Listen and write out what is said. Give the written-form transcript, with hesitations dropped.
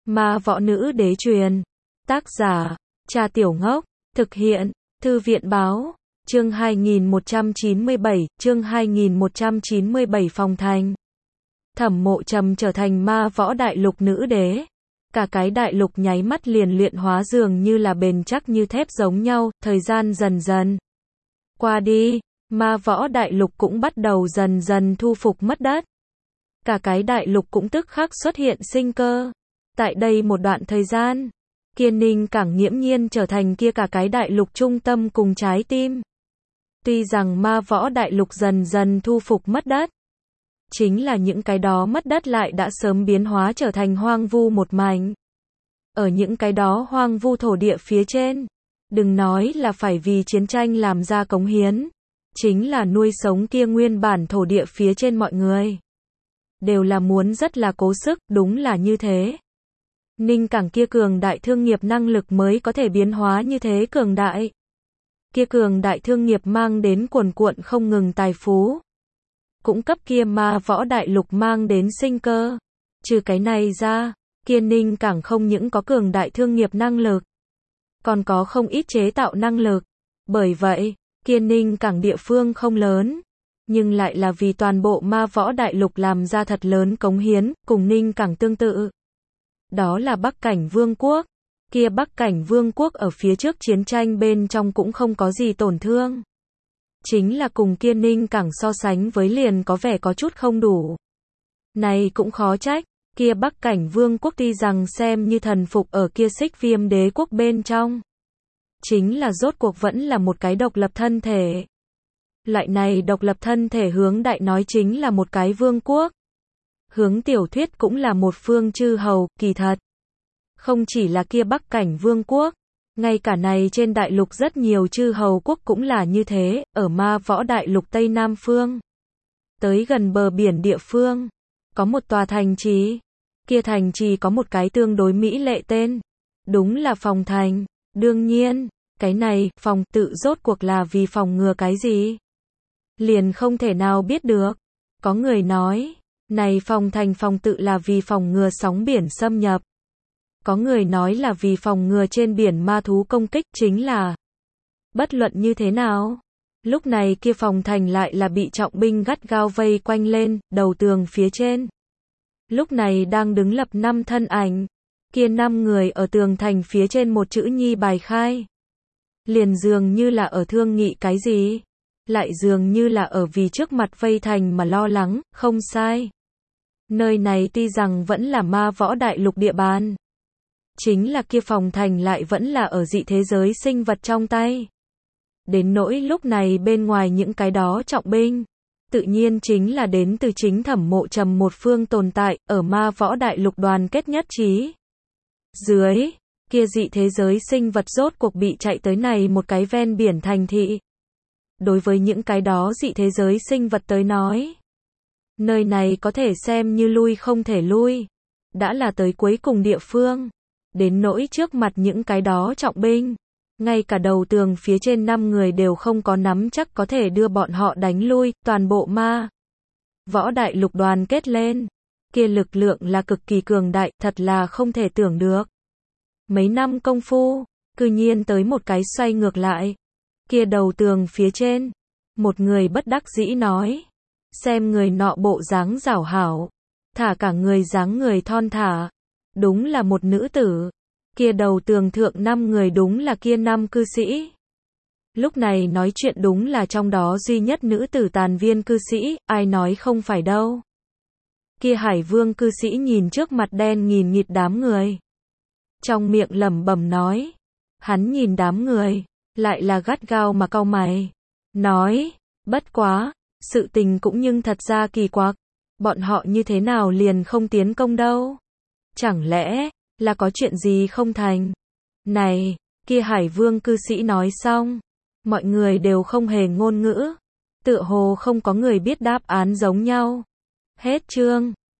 Ma võ nữ đế truyền. Tác giả, Cha Tiểu Ngốc. Thực hiện, Thư viện báo. Chương 2197, chương 2197 Phòng Thành. Thẩm Mộ Trầm trở thành ma võ đại lục nữ đế. Cả cái đại lục nháy mắt liền luyện hóa dường như là bền chắc như thép giống nhau, thời gian dần dần qua đi, ma võ đại lục cũng bắt đầu dần dần thu phục mất đất. Cả cái đại lục cũng tức khắc xuất hiện sinh cơ. Tại đây một đoạn thời gian, Kiên Ninh Cảng nghiễm nhiên trở thành kia cả cái đại lục trung tâm cùng trái tim. Tuy rằng ma võ đại lục dần dần thu phục mất đất, chính là những cái đó mất đất lại đã sớm biến hóa trở thành hoang vu một mảnh. Ở những cái đó hoang vu thổ địa phía trên, đừng nói là phải vì chiến tranh làm ra cống hiến, chính là nuôi sống kia nguyên bản thổ địa phía trên mọi người, đều là muốn rất là cố sức, đúng là như thế. Ninh Cảng kia cường đại thương nghiệp năng lực mới có thể biến hóa như thế cường đại. Kia cường đại thương nghiệp mang đến cuồn cuộn không ngừng tài phú, cũng cấp kia ma võ đại lục mang đến sinh cơ. Trừ cái này ra, kia Ninh Cảng không những có cường đại thương nghiệp năng lực, còn có không ít chế tạo năng lực. Bởi vậy, kia Ninh Cảng địa phương không lớn, nhưng lại là vì toàn bộ ma võ đại lục làm ra thật lớn cống hiến, cùng Ninh Cảng tương tự. Đó là Bắc Cảnh Vương quốc. Kia Bắc Cảnh Vương quốc ở phía trước chiến tranh bên trong cũng không có gì tổn thương. Chính là cùng kia Ninh Cảng so sánh với liền có vẻ có chút không đủ. Này cũng khó trách, kia Bắc Cảnh Vương quốc tuy rằng xem như thần phục ở kia Xích Viêm đế quốc bên trong, chính là rốt cuộc vẫn là một cái độc lập thân thể. Loại này độc lập thân thể hướng đại nói chính là một cái vương quốc. Hướng tiểu thuyết cũng là một phương chư hầu, kỳ thật. Không chỉ là kia Bắc Cảnh Vương quốc, ngay cả này trên đại lục rất nhiều chư hầu quốc cũng là như thế, ở ma võ đại lục Tây Nam Phương. Tới gần bờ biển địa phương, có một tòa thành trì. Kia thành trì có một cái tương đối mỹ lệ tên. Đúng là Phòng Thành. Đương nhiên, cái này, phòng tự rốt cuộc là vì phòng ngừa cái gì? Liền không thể nào biết được. Có người nói, này Phòng Thành phòng tự là vì phòng ngừa sóng biển xâm nhập. Có người nói là vì phòng ngừa trên biển ma thú công kích, chính là bất luận như thế nào. Lúc này kia Phòng Thành lại là bị trọng binh gắt gao vây quanh lên, đầu tường phía trên. Lúc này đang đứng lập 5 thân ảnh. Kia 5 người ở tường thành phía trên một chữ nhi bài khai. Liền dường như là ở thương nghị cái gì. Lại dường như là ở vì trước mặt vây thành mà lo lắng, không sai. Nơi này tuy rằng vẫn là ma võ đại lục địa bàn, chính là kia Phòng Thành lại vẫn là ở dị thế giới sinh vật trong tay. Đến nỗi lúc này bên ngoài những cái đó trọng binh, tự nhiên chính là đến từ chính Thẩm Mộ Trầm một phương tồn tại, ở ma võ đại lục đoàn kết nhất trí. Dưới, kia dị thế giới sinh vật rốt cuộc bị chạy tới này một cái ven biển thành thị. Đối với những cái đó dị thế giới sinh vật tới nói, nơi này có thể xem như lui không thể lui. Đã là tới cuối cùng địa phương. Đến nỗi trước mặt những cái đó trọng binh, ngay cả đầu tường phía trên 5 người đều không có nắm chắc có thể đưa bọn họ đánh lui, toàn bộ ma võ đại lục đoàn kết lên. Kia lực lượng là cực kỳ cường đại, thật là không thể tưởng được. Mấy năm công phu, cư nhiên tới một cái xoay ngược lại. Kia đầu tường phía trên, một người bất đắc dĩ nói, xem người nọ bộ dáng rảo hảo, thả cả người dáng người thon thả, đúng là một nữ tử. Kia đầu tường thượng 5 người đúng là kia 5 cư sĩ. Lúc này nói chuyện đúng là trong đó duy nhất nữ tử tàn viên cư sĩ, ai nói không phải đâu. Kia Hải Vương cư sĩ nhìn trước mặt đen nghìn nghịt đám người, trong miệng lẩm bẩm nói. Hắn nhìn đám người, lại là gắt gao mà cau mày, nói, bất quá, sự tình cũng nhưng thật ra kỳ quặc, bọn họ như thế nào liền không tiến công đâu? Chẳng lẽ là có chuyện gì không thành? Này, kia Hải Vương cư sĩ nói xong, mọi người đều không hề ngôn ngữ, tựa hồ không có người biết đáp án giống nhau. Hết chương.